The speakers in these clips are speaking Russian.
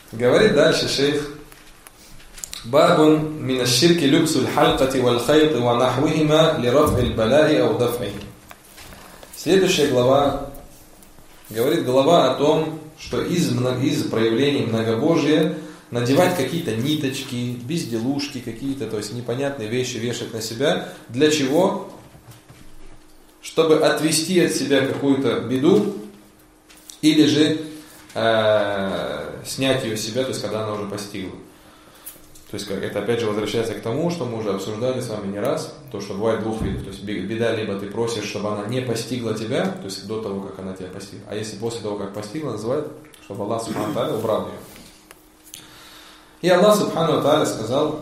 Говорит дальше шейх. Бабун мин аш-ширки любсу аль-халкати валь-хайти ва нахвихима ли раф'и аль-балаи ау даф'ихи. Следующая глава говорит глава о том, что из проявлений многобожия надевать какие-то ниточки, безделушки какие-то, то есть непонятные вещи вешать на себя. Для чего? Чтобы отвести от себя какую-то беду или же снять ее с себя, то есть когда она уже постигла. То есть это опять же возвращается к тому, что мы уже обсуждали с вами не раз, то, что бывает двух видов. То есть беда, либо ты просишь, чтобы она не постигла тебя, то есть до того, как она тебя постигла. А если после того, как постигла, называют, чтобы Аллах Субхану ва Тааля убрал ее. И Аллах Субхану ва Тааля сказал: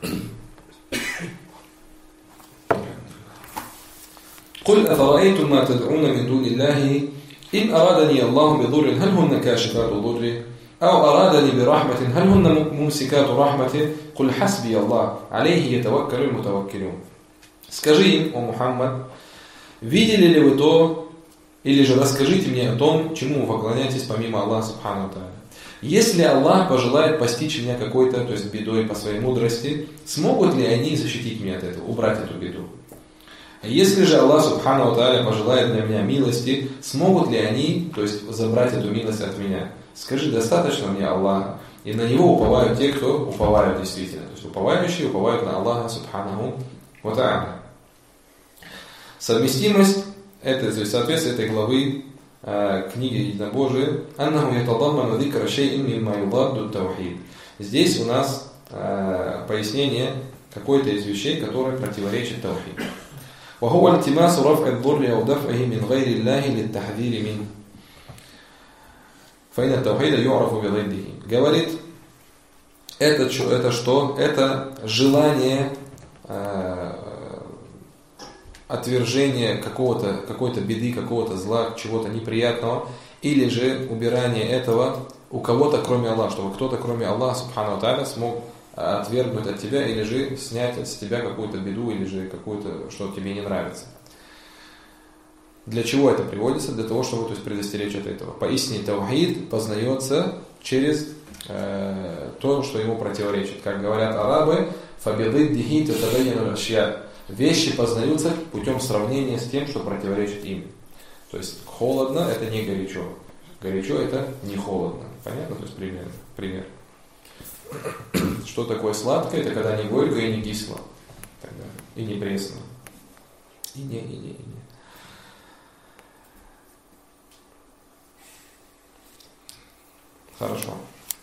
«Куль афараэйтум ма тад'уна мин дуни Аллахи, ин арадани Аллаху бидуррин, халь хунна кашифату дурри, ау арадани бирахматин, халь хунна мумсикату рахмати, куль хасби Аллах, алейхи ятаваккалю мутаваккилюн». Скажи им, о Мухаммад, видели ли вы то, или же расскажите мне о том, чему вы поклоняетесь помимо Аллаха Субхану ва Тааля. Если Аллах пожелает постичь меня какой-то, то есть бедой по своей мудрости, смогут ли они защитить меня от этого, убрать эту беду? Если же Аллах Субхану ва Тааля пожелает для меня милости, смогут ли они, то есть забрать эту милость от меня? Скажи, достаточно мне Аллаха, и на Него уповают те, кто уповают действительно. То есть уповающие уповают на Аллаха Субханаху ва Тааля. Совместимость, это, то есть соответствие этой главы книги Единобожия, «Аннаху ятадамману зикра шей'ин мимма юдадду ат-таухид». Здесь у нас пояснение какой-то из вещей, которые противоречат таухид. وهو التماس رفع الضر أو دفعه من غير الله للتحذير منه فإن التوحيد يعرف بضده. Говорит, это что? Это желание отвержения какой-то беды, какого-то зла, чего-то неприятного, или же убирание этого у кого-то, кроме Аллаха, чтобы кто-то, кроме Аллаха Субхану ва Тааля, смог отвергнуть от тебя, или же снять с тебя какую-то беду, или же какую-то, что тебе не нравится. Для чего это приводится? Для того, чтобы, то есть, предостеречь от этого. Поистине таухид познается через то, что ему противоречит. Как говорят арабы, «Фабидиддихи татабайяну ашья». Вещи познаются путем сравнения с тем, что противоречит им. То есть холодно – это не горячо. Горячо – это не холодно. Понятно? То есть пример. Что такое сладкое? Это когда не горько и не кисло. И не пресно. И не. Хорошо.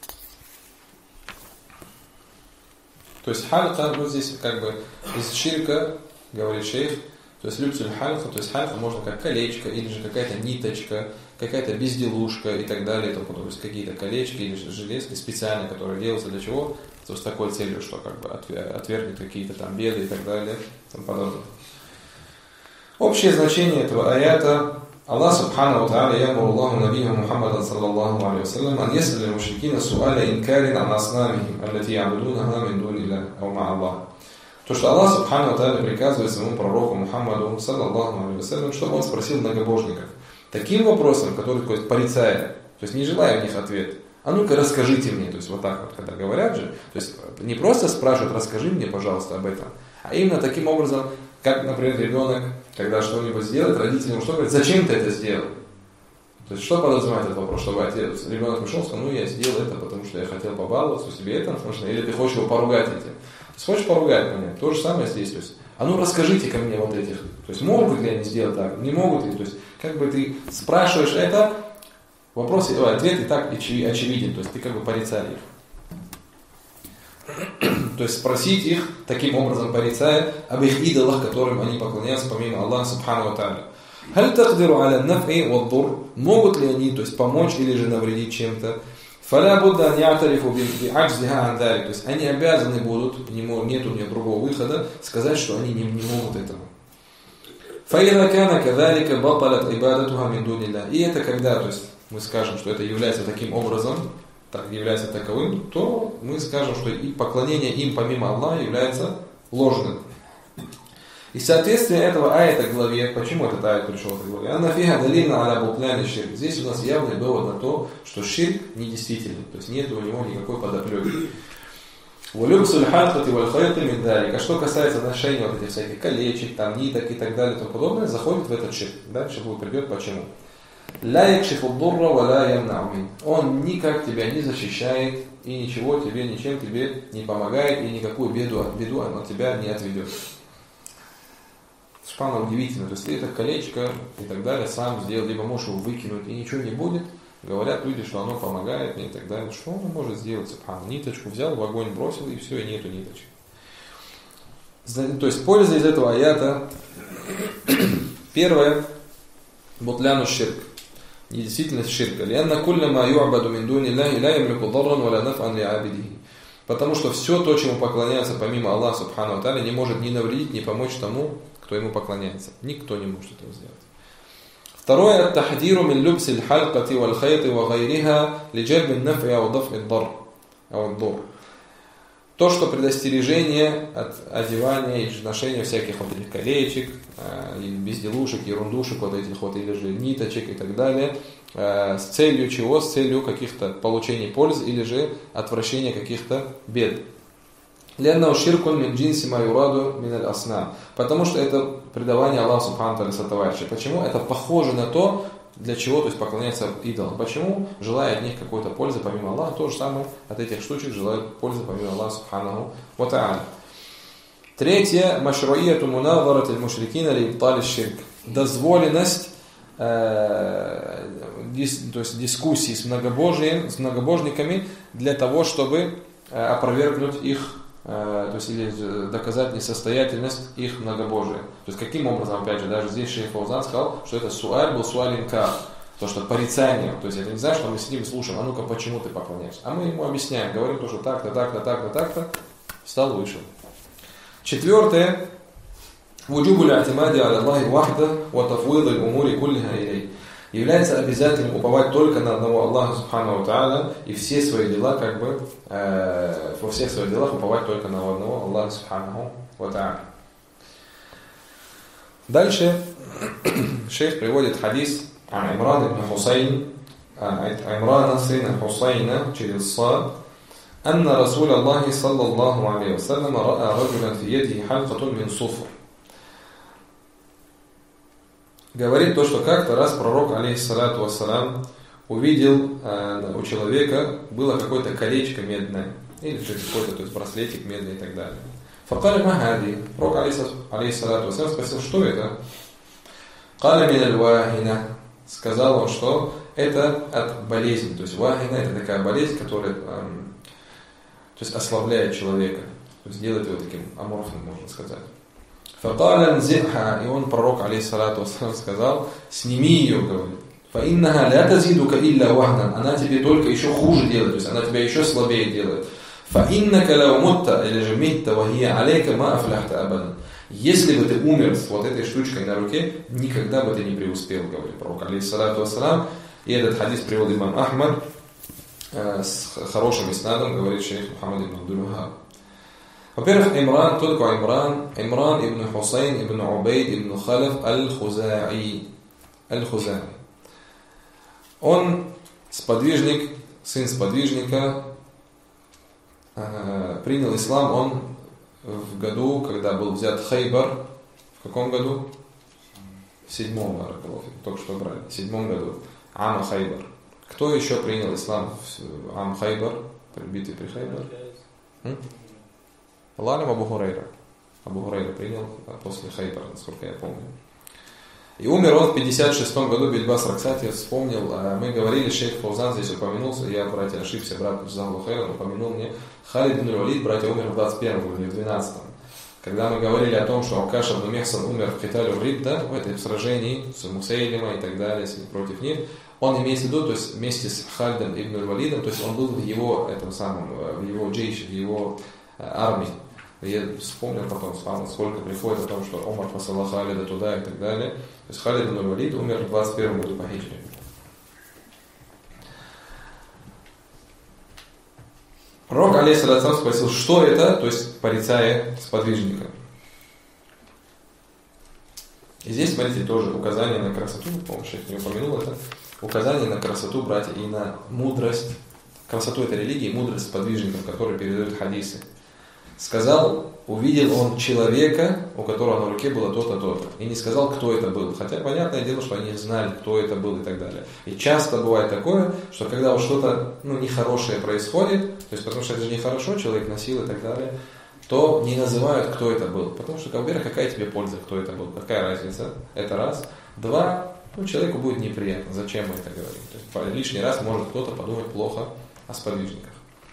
То есть халька, вот здесь как бы из ширка, говорит шейх, то есть любсуль халька, то есть халька можно как колечко, или же какая-то ниточка, какая-то безделушка и так далее, то есть какие-то колечки или же железки специально, которые делаются для чего? То есть с такой целью, что как бы отвергнет какие-то там беды и так далее, и тому подобное. Общее значение этого аята: Аллах Субхану ва Тааля ямуру Аллаху набийяху Мухаммадан саллаллаху алейхи ва саллям ан яс'аля аль-мушрикина су'аля инкарин ан аснамихим аллати я'будунаха мин дуни Аллах ау ма Аллах. То, что Аллах Субхану ва Тааля приказывает своему пророку Мухаммаду саллаллаху алейхи ва саллям, чтобы он спросил многобожников таким вопросом, который такой порицая, то есть не желая у них ответ. А ну-ка расскажите мне, то есть вот так вот, когда говорят же, то есть не просто спрашивают, расскажи мне, пожалуйста, об этом, а именно таким образом, как, например, ребенок, когда что-нибудь сделает, родители ему что говорят, зачем ты это сделал? То есть что подразумевает этот вопрос, чтобы ребенок пришел и сказал, ну я сделал это, потому что я хотел побаловаться, тебе это нужно, или ты хочешь его поругать этим. То есть хочешь поругать меня, то же самое здесь, то есть, а ну расскажите ко мне вот этих, то есть могут ли они сделать так, не могут ли, то есть как бы ты спрашиваешь это, вопрос, ответ и так очевиден, то есть ты как бы порицаешь их. То есть спросить их, таким образом порицая, об их идолах, которым они поклоняются помимо Аллаха Субхану ва Тааля. Халь тaqdiru аля наф'и ва дур, могут ли они, то есть помочь или же навредить чем-то? Фаля будда ан я'тарифу би'аджзиха ан далик, то есть они обязаны будут, нету у них другого выхода, сказать, что они не могут этого. Фаида кана кадалика баталат ибадатуха мин дуни Аллах. И это когда, то есть мы скажем, что это является таким образом, так является таковым, то мы скажем, что и поклонение им помимо Аллаха является ложным. И соответствие этого аята главе, почему этот аят пришел в главе? Анна фиха далильна аля бутляни ширк. Здесь у нас явный довод на то, что ширк недействительный, то есть нет у него никакой подоплеки. Валюксуль хатхати вальхайты медалик. А что касается ношения вот этих всяких колечек, там, ниток и так далее и тому подобное, заходит в этот ширк. Дальше будет придет почему. Ля якшифу дурра ва ля ямна'у. Он никак тебя не защищает и ничего тебе, ничем тебе не помогает и никакую беду он от тебя не отведет. Шпана удивительно, то есть ты это колечко и так далее сам сделал, либо можешь его выкинуть и ничего не будет. Говорят люди, что оно помогает мне и так далее. Что он может сделать? Ниточку взял, в огонь бросил и все, и нету ниточки. То есть польза из этого аята. Первое. Бутляну ширк. Недействительность ширка. Потому что все то, чему поклоняется помимо Аллаха Субхану ва Тааля, не может ни навредить, ни помочь тому, кто ему поклоняется. Никто не может этого сделать. Второе. Ат-тахдиру мин любсиль халькати валь хайти ва гайриха ли джальби наф'и ау даф'и ад-дар. То, что предостережение от одевания и ношения всяких вот этих колечек, безделушек, ерундушек, вот этих вот, или же ниточек и так далее, с целью чего? С целью каких-то получения пользы или же отвращения каких-то бед. Потому что это предавание Аллаху Субхану Тааля сотоварища. Почему? Это похоже на то, для чего, то есть поклоняется идолам. Почему? Желая от них какой-то пользы помимо Аллаха, то же самое от этих штучек желают пользы помимо Аллаха Субхану ва Тааля. Третье. Машруияту муназарати аль-мушрикина ли ибтали ширк. Дозволенность, то есть дискуссии с многобожниками для того, чтобы опровергнуть их, то есть или доказать несостоятельность их многобожия. То есть каким образом, опять же, даже здесь шейх Фаузан сказал, что это суаль был суалинка, то что порицание, то есть это не значит, что мы сидим и слушаем, а ну-ка почему ты поклоняешься, а мы ему объясняем, говорим то, что так-то, так-то, так-то, так-то, встал, вышел. Четвертое. Вуджубу л'атимади аля Аллахи вахда ва тафвид аль-умури куллиха илей. Является обязательным уповать только на одного Аллаха Субхану ва Тааля и все свои дела, как бы, во всех своих делах уповать только на одного Аллаха Субхану ва Тааля. Дальше шейх приводит хадис Имрана ибн Хусайн, Имрана сына Хусайна через Сад, أن رسول الله صلى الله عليه وسلم رأى رجلا في يده حلقة من صفر. Говорит то, что как-то раз пророк, алейхиссалату вассалам, увидел у человека было какое-то колечко медное, или какой-то, то есть браслетик медный и так далее. Факали махади. Пророк, алейхиссалату вассалам, спросил, что это? Кали мин аль-вахина. Сказал он, что это от болезни. То есть вахина — это такая болезнь, которая то есть ослабляет человека, то есть делает его таким аморфным, можно сказать. Факаля нзиха, и он, пророк, алейхиссалату вассалам, сказал, сними ее, говорит. Фаиннаха ля тазидука илля вахна, она тебе только еще хуже делает, то есть она тебя еще слабее делает. Фаиннака ля умутта, или же митта вахия алейка ма афляхта абадан. Если бы ты умер с вот этой штучкой на руке, никогда бы ты не преуспел, говорит пророк, алейхиссалату вассалам. И этот хадис приводит имам Ахмад с хорошим иснадом, говорит шейх Мухаммад ибн Абдул-Ваххаб. Во-первых, Имран, кто такой Имран? Имран ибн Хусайн ибн Убейд ибн Халаф аль-Хузаи. Он сподвижник, сын сподвижника, принял ислам он в году, когда был взят Хайбар. В каком году? В 7-м, только что брали, в 7-м году. Ама Хайбар. Кто еще принял ислам в Ам Хайбар, битве при Хайбар? Лалим Абу Хурайра. Абу Хурайра принял после Хайбара, насколько я помню. И умер он в 56-м году в Бильбасра. Кстати, я вспомнил, мы говорили, шейх Фаузан здесь упомянулся, я, братья, ошибся, брат Джазаху хайран упомянул мне, Халид ибн Валид, братья, умер в 21-м году, не в 12-м. Когда мы говорили о том, что Акаш ибн Мехсан умер в Китале Ридда, в этом сражении с Мусейлима и так далее, против них, он имеется в виду, то есть вместе с Халидом ибн Валидом, то есть он был в его, этом самом, в его джейше, в его армии. Я вспомнил потом, сколько приходит о том, что Омар посылал Халида туда и так далее. То есть Халид ибн Валид умер в 21 году по хиджре. Пророк, алейхиссалату вассалам, спросил, что это, то есть порицая сподвижника. И здесь, смотрите, тоже указание на красоту, по-моему, шейх не упомянул это, указание на красоту, братья, и на мудрость, красоту этой религии, мудрость сподвижников, которые передают хадисы. Сказал, увидел он человека, у которого на руке было то-то, то-то. И не сказал, кто это был. Хотя понятное дело, что они знали, кто это был и так далее. И часто бывает такое, что когда вот что-то нехорошее происходит, то есть потому что это же нехорошо, человек носил и так далее, то не называют, кто это был. Потому что, во-первых, какая тебе польза, кто это был, какая разница, это раз. Два, человеку будет неприятно, зачем мы это говорим. То есть лишний раз может кто-то подумать плохо о сподвижниках.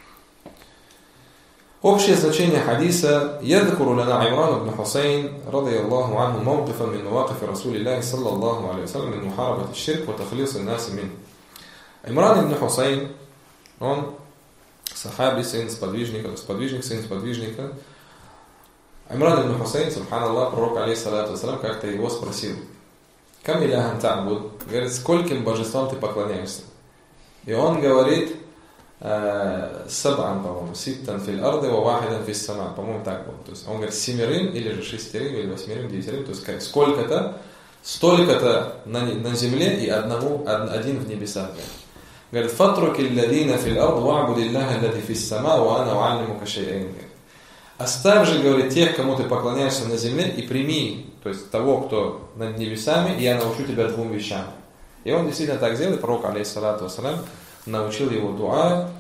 Общее значение хадиса يذكر لنا عمران بن حسين رضي الله عنه موقفا من مواقف رسول الله صلى الله عليه وسلم من محاربة الشرك وتخليص الناس منه. Имран ибн Хусейн, он сахаби, сын сподвижника, сподвижник, сын сподвижника. Имран ибн Хусейн, субханаллах, пророк алейхиссалату вассалам, как-то его спросил: «Кам иляхан та'буд?» Говорит, скольким божествам ты поклоняешься? И он говорит: саб'ан, по-моему, ситтан фил арды ва вахидан фис сама. По-моему, так было. То есть он говорит 7, или же 6, или 8, 9. То есть сколько-то, столько-то на земле и один в небесах. Говорит: фатруки алладина фил ард вa'буд Аллаха аллади фис сама ва ана у'аллимука шай'айн. Оставь же, говорит, тех, кому ты поклоняешься на земле, и прими, то есть того, кто над небесами, и я научу тебя 2 вещам. И он действительно так сделал, и пророк, алейхиссалату вассалям, научил его дуа.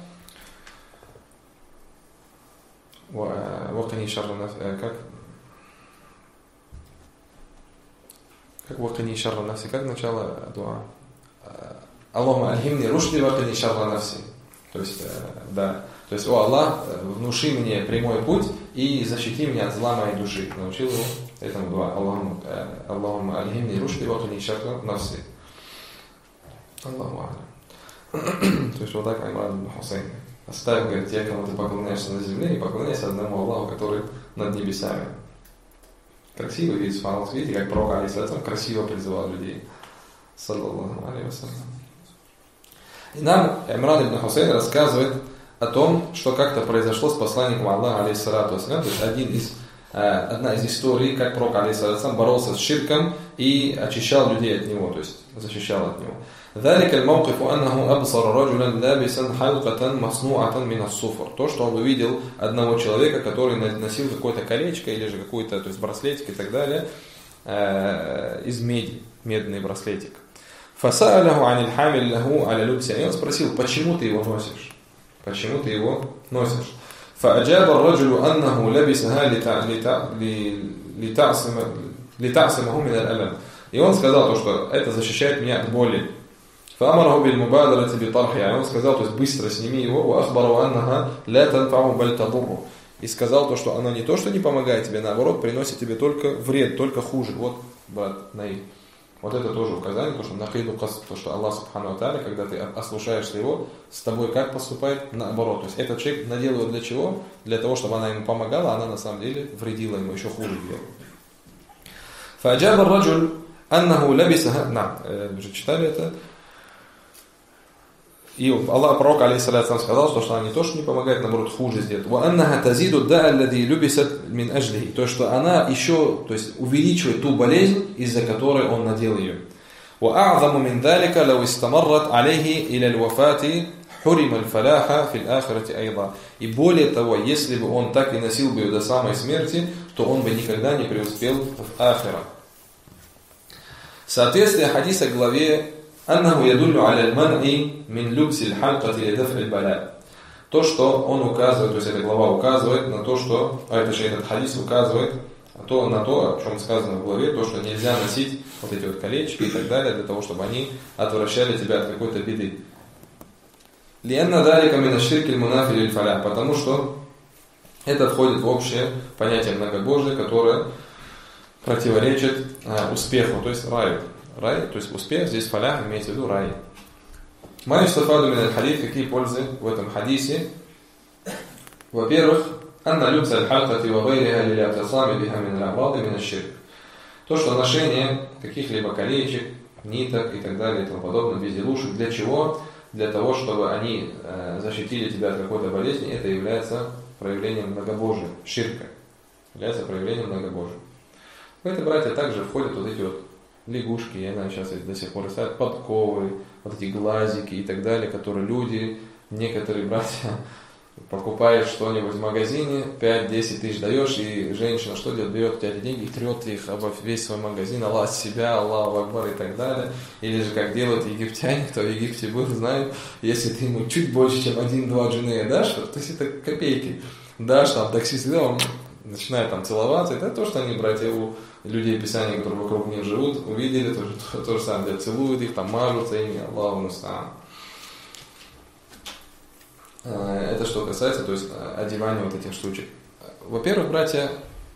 Вакани шарра нафси, как вакани шарра нафси, как начало дуа? Аллахума альхимни рушди вакани шарра нафси. То есть, да. То есть, о Аллах, внуши мне прямой путь и защити меня от зла моей души. Научил его этому дуа. Аллахума альхимни рушди вакани шарра нафси. Аллаху а'лям. То есть вот так Имран ибн Хусейн. Оставь, говорит, тех, кому ты поклоняешься на земле, и поклоняйся одному Аллаху, который над небесами. Красивый вид, субханаллах, видите, как пророк алейхиссалям красиво призывал людей. Саллаллаху алейхи вассалям. И нам Имран ибн Хусейн рассказывает о том, что как-то произошло с посланником Аллаха, алейхиссалату вассалям. То есть одна из историй, как пророк алейхиссалям боролся с ширком и очищал людей от него, то есть защищал от него. ذلك الموقف أنه أبصر رجلا لابسا حلقة مصنوعة من الصفر. То, что он увидел одного человека, который носил какое-то колечко или же какой-то, то есть браслетик и так далее, из меди, медный браслетик. فسأله عن الحامل له على لبسه. И он спросил: почему ты его носишь? Почему ты его носишь? فأجاب الرجل أنه لبسها لتعصمه من الألم. И он сказал, что это защищает меня от боли. فأمره بالمبادرة بطرحها. Он сказал, то есть быстро сними его. وأخبره أنها لا تنفعه بل تضره. И сказал то, что она не то, что не помогает тебе, наоборот, приносит тебе только вред, только хуже. Вот, брат Наиль. Вот это тоже указание, то, что накиду кас, то, что Аллах субхану ва тааля, когда ты ослушаешься его, с тобой как поступает? Наоборот. То есть этот человек наделал для чего? Для того, чтобы она ему помогала, а она на самом деле вредила ему, еще хуже делала. فأجاب الرجل أنه لبسها. Уже читали это. И Аллах, пророк, алейхиссалям, сказал, что она не то, что не помогает, наоборот, хуже сделает. وَأَنَّهَا تَزِيدُ الدَّاءَ الَّذِي لُبِسَتْ مِنْ أَجْلِهِ. То, что она еще, то есть, увеличивает ту болезнь, из-за которой он надел ее. وَأَعْظَمُ مِنْ ذَلِكَ لَوْ اسْتَمَرَّتْ عَلَيْهِ إِلَى الْوَفَاةِ حُرِمَ الْفَلَاحَ فِي الْآخِرَةِ أَيْضًا. И более того, если бы он так и носил бы ее до самой смерти, то он бы никогда не преуспел в ахира. Соответствие хадиса главе أنه يدل على المنع من لبس الحلقة لدفع البلاء. То, что он указывает, то есть эта глава указывает на то, что, этот хадис указывает на то, о чем сказано в главе, то, что нельзя носить вот эти вот колечки и так далее, для того, чтобы они отвращали тебя от какой-то беды. لأن ذلك من الشرك المنافي للفلاح. Потому что это входит в общее понятие многобожия, которое противоречит успеху, то есть раю. Рай, то есть успех, здесь фалях имеется в виду рай. Ма юстафаду мин аль-хадис, какие пользы в этом хадисе? Во-первых, анна любса аль-халкати ва гайриха лили'тисами биха мин аль-амрады мин аш-ширк. То, что ношение каких-либо колечек, ниток и так далее и тому подобное, безделушек, для чего? Для того, чтобы они защитили тебя от какой-то болезни, это является проявлением многобожия, ширка. Является проявлением многобожия. В это, братья, также входят вот эти вот лягушки, я знаю, сейчас до сих пор ставят подковы, вот эти глазики и так далее, которые люди, некоторые братья, покупаешь что-нибудь в магазине, 5-10 тысяч даешь, и женщина что делает? Берет у тебя эти деньги и трет их обо весь свой магазин, Аллах себя, Аллаху Акбар и так далее. Или же как делают египтяне, кто в Египте был, знает, если ты ему чуть больше, чем 1-2 джинея дашь, то есть это копейки, дашь, там таксист, он начинает там целоваться, это то, что они, братья, у людей Писания, которые вокруг них живут, увидели, то же самое, целуют их, там мажутся ими, Аллаху мустаан. Это что касается, то есть одевания вот этих штучек. Во-первых, братья,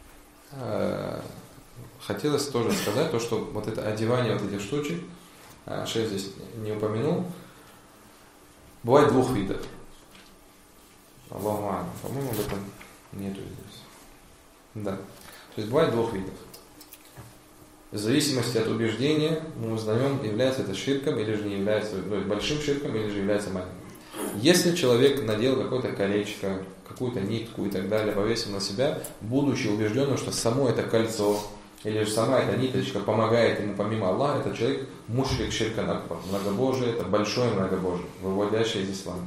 хотелось тоже сказать, то, что вот это одевание вот этих штучек, шейх здесь не упомянул, бывает двух видов. Аллаху а'лам, по-моему, об этом нету здесь. Да. То есть бывает двух видов. В зависимости от убеждения мы узнаем, является это ширком или же не является, большим ширком или же является маленьким. Если человек надел какое-то колечко, какую-то нитку и так далее, повесил на себя, будучи убежденным, что само это кольцо или же сама эта ниточка помогает ему помимо Аллаха, этот человек мушрик ширкан акбар, многобожие, это большое многобожие, выводящее из ислама.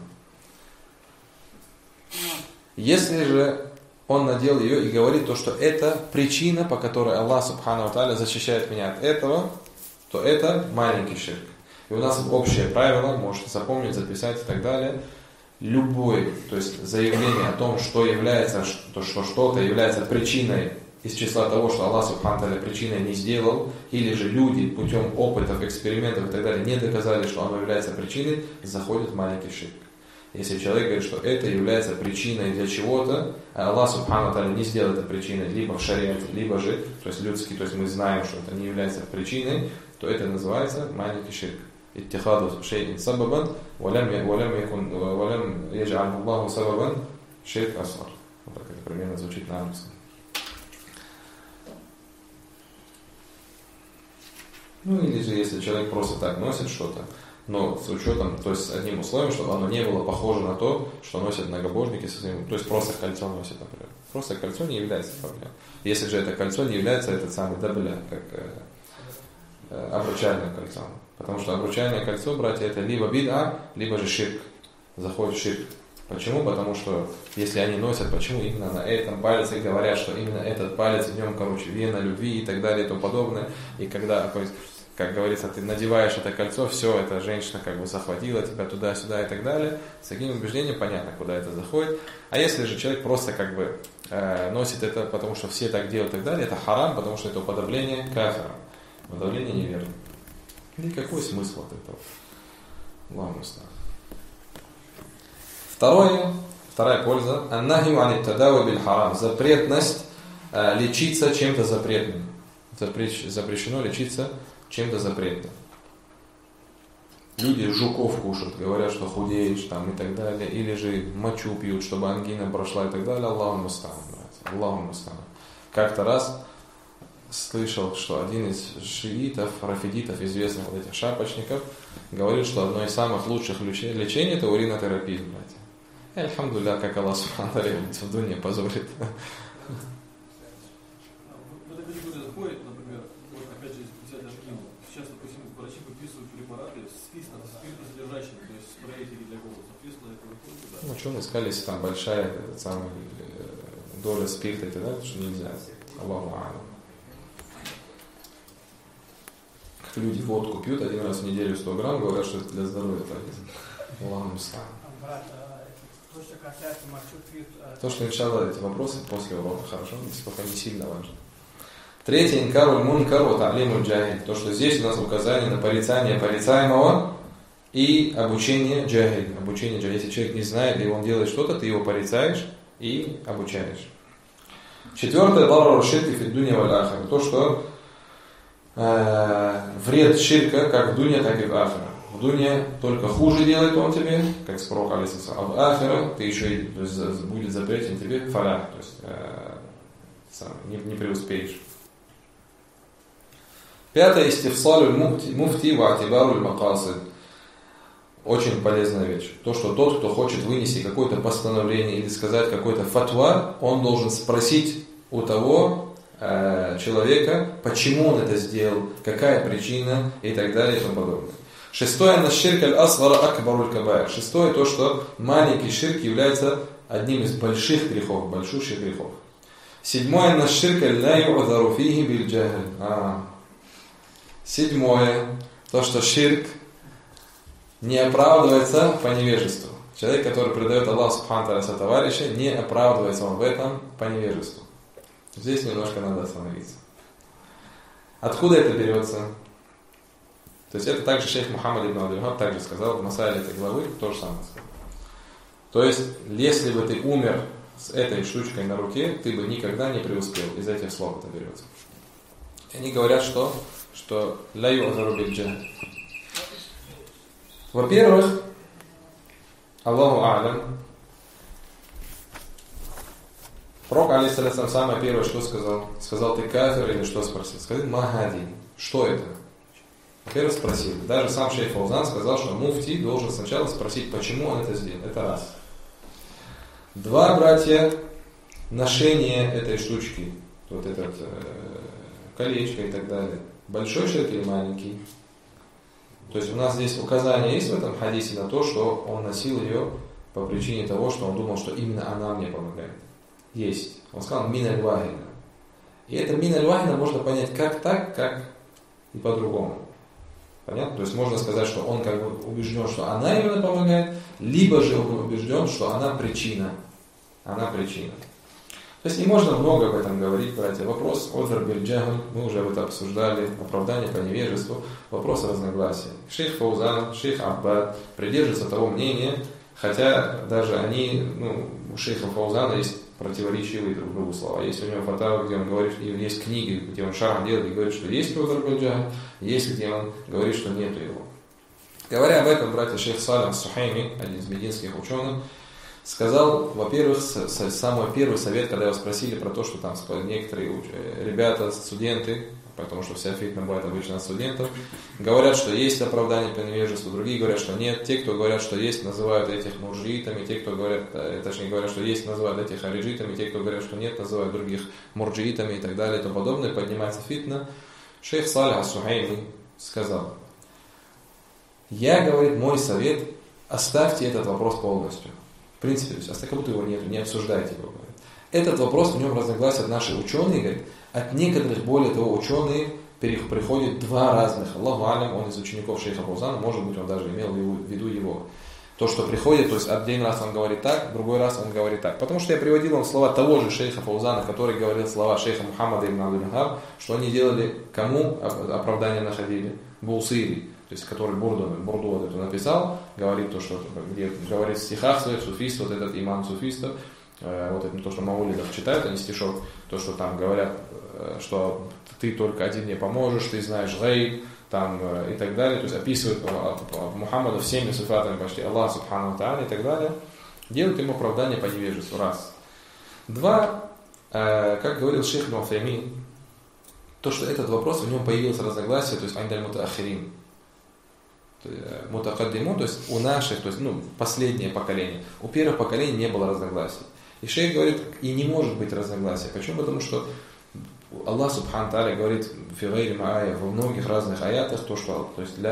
Если же он надел ее и говорит то, что это причина, по которой Аллах Субхану ва Тааля защищает меня от этого, то это маленький ширк. И у нас общее правило, можете запомнить, записать и так далее. Любое, то есть заявление о том, что является, что что-то является причиной из числа того, что Аллах Субхану ва Тааля причиной не сделал, или же люди путем опытов, экспериментов и так далее не доказали, что оно является причиной, заходит в маленький ширк. Если человек говорит, что это является причиной для чего-то, а Аллах Субхану ва Тааля не сделал это причиной либо в шариате, либо же, то есть людский, то есть мы знаем, что это не является причиной, то это называется маленький ширк. اتخاذ شيء سببا ولم يجعله الله سببا شرك أصغر. Вот так это примерно звучит на английском. Ну или же если человек просто так носит что-то, но с учетом, то есть с одним условием, чтобы оно не было похоже на то, что носят многобожники со своим, то есть просто кольцо носят, например. Просто кольцо не является проблемой. Если же это кольцо не является этот самый дабля, как обручальное кольцо. Потому что обручальное кольцо, братья, это либо бид'а, либо же ширк. Заходит в ширк. Почему? Потому что если они носят, почему именно на этом пальце, говорят, что именно этот палец, в нем, вена любви и так далее и тому подобное. И когда, как говорится, ты надеваешь это кольцо, все, эта женщина захватила тебя туда-сюда и так далее. С таким убеждением понятно, куда это заходит. А если же человек просто носит это, потому что все так делают и так далее, это харам, потому что это уподобление кафира. Уподобление неверно. И какой смысл от этого? Аллаху муста'ан. Вторая польза. Аннахи ан ат-тадауи бил харам. Запретность лечиться чем-то запретным. Запрещено лечиться чем-то запретным. Люди жуков кушают, говорят, что худеешь там и так далее. Или же мочу пьют, чтобы ангина прошла и так далее. Аллаху муста'ан. Аллаху муста'ан. Как-то раз слышал, что один из шиитов, рафидитов, известных вот этих шапочников, говорит, что одно из самых лучших лечений это уринотерапия, братья. И альхамдулилля, как Аллах Субхану ва Тааля в дуне не позорит. В этой категории заходит, например, вот опять же, взять ангину. Сейчас, допустим, врачи выписывают препараты спиртосодержащие, то есть спреи для голоса. Соответственно, это выходит, да. Ну, что мы сказали, если там большая доля спирта и так далее, что нельзя. Аллаху а'лам. Люди водку пьют один раз в неделю 100 грамм, говорят, что это для здоровья полезно. Аллаху муста'ан. То, что касается мочу пьют... То, что иншаллах эти вопросы после урока, хорошо, пока не сильно важно. Третье, инкаруль мункару та'лимуль джахиль. То, что здесь у нас указание на порицание порицаемого и обучение джахиль. Обучение джахиль. Если человек не знает, и он делает что-то, ты его порицаешь и обучаешь. Четвертое, дарару ширки фид дуня валь ахира. То, что вред ширка как в дуне, так и в ахира. В дуне только хуже делает он тебе, как с пророком алейхиссалям, а в ахира ты еще и будет запретен тебе фалях, то есть не преуспеешь. Пятое, истифсалюль муфти ва атибаруль макасид. Очень полезная вещь. То, что тот, кто хочет вынести какое-то постановление или сказать какой-то фатва, он должен спросить у того, человека, почему он это сделал, какая причина и так далее и тому подобное. Шестое, на ширк аль-асгара акбаруль кабаир. Шестое, то, что маленький ширк является одним из больших грехов, большущих грехов. Седьмое, на ширк ла ю'зару фихи биль джахл. Седьмое, то, что ширк не оправдывается по невежеству. Человек, который предает Аллаху субхану ва тааля товарища, не оправдывается он в этом по невежеству. Здесь немножко надо остановиться. Откуда это берется? То есть это также шейх Мухаммад ибн Абдул-Ваххаб также сказал в Масайле этой главы, то же самое сказал. То есть, если бы ты умер с этой штучкой на руке, ты бы никогда не преуспел. Из этих слов это берется. И они говорят, что ля ю'зару биль джахл. Во-первых, Аллаху а'лям, пророк, алейхиссалям, самое первое, что сказал? Сказал, ты кафир или что спросил? Сказал, магади. Что это? Во-первых, спросил. Даже сам шейх Фаузан сказал, что муфти должен сначала спросить, почему он это сделал. Это раз. Два, братья, ношение этой штучки, вот этот колечко и так далее. Большой ширк или маленький? То есть у нас здесь указание есть в этом хадисе на то, что он носил ее по причине того, что он думал, что именно она мне помогает. Есть. Он сказал мин аль-вахина. И это мин аль-вахина можно понять как так, как и по-другому. Понятно? То есть можно сказать, что он как бы убежден, что она именно помогает, либо же он убежден, что она причина. Она причина. То есть не можно много об этом говорить, братья. Вопрос озар биль джахл, мы уже это обсуждали, оправдание по невежеству, вопрос разногласия. Шейх Фаузан, шейх Аббад придерживаются того мнения, хотя даже они, у шейха Фаузана есть противоречивые друг другу слова. Есть у него фатава, где он говорит, и есть книги, где он шарх делает и говорит, что есть озар биль джахл, есть где он говорит, что нету его. Говоря об этом, братья, шейх Салих Сухайми, один из мединских ученых, сказал, во-первых, самый первый совет, когда его спросили про то, что там некоторые ребята, студенты, потому что вся фитна бывает обычно от студентов, говорят, что есть оправдание по невежеству, другие говорят, что нет. Те, кто говорят, что есть, называют этих мурджиитами, те, кто говорят, точнее говорят, что есть, называют этих ариджитами, те, кто говорят, что нет, называют других мурджиитами и так далее и тому подобное, поднимается фитна. Шейх Салих ас-Сухайми сказал, я, говорит, мой совет, оставьте этот вопрос полностью. В принципе, как будто его нет, не обсуждайте его. Этот вопрос, в нем разногласят наши ученые, говорят, от некоторых, более того, ученые приходят два разных. Аллаху алям, он из учеников шейха Фаузана, может быть, он даже имел в виду его. То, что приходит, то есть один раз он говорит так, другой раз он говорит так. Потому что я приводил вам слова того же шейха Фаузана, который говорил слова шейха Мухаммада ибн Абдул-Ваххаб, что они делали, кому оправдание находили? Бусири. То есть, который бурду вот эту написал, говорит то, что где говорит в стихах своих суфист, вот этот имам суфистов, вот это то, что маулидов читают, они стишок, то, что там говорят, что ты только один мне поможешь, ты знаешь гайб, там и так далее, то есть описывают Мухаммада всеми сифатами почти Аллах субхану ва тааля и так далее, делают ему оправдание по невежеству, раз. Два, как говорил шейх ибн Утаймин, то, что этот вопрос, в нем появилось разногласие, то есть айндаль мутаахирин, мутакаддимун, то есть у наших, то есть последнее поколение, у первых поколений не было разногласий. И шейх говорит, и не может быть разногласия. Почему? Потому что Аллах субхану тааля говорит во многих разных аятах, то, что, то есть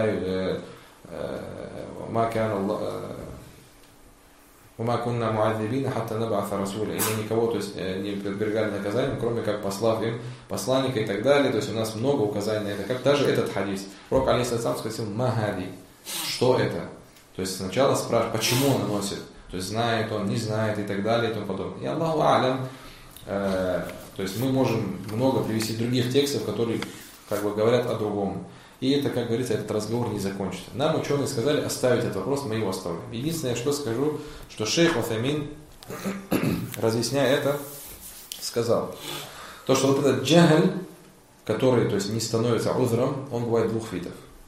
«Ума кунна муадзибина хатта наб'атха расуля». И мы никого, то есть, не подвергали наказанию, кроме как послав им посланника и так далее. То есть у нас много указаний на это. Как даже этот хадис. Пророк алейхиссалям спросил, магади, что это? То есть сначала спрашивают, почему он носит. То есть знает он, не знает и так далее и тому подобное. И Аллаху алям, то есть мы можем много привести других текстов, которые как бы говорят о другом. И это, как говорится, этот разговор не закончится. Нам ученые сказали оставить этот вопрос, мы его оставим. Единственное, что скажу, что шейх Утаймин, разъясняя это, сказал, то, что вот этот джахль, который, то есть, не становится узром, он бывает двух видов.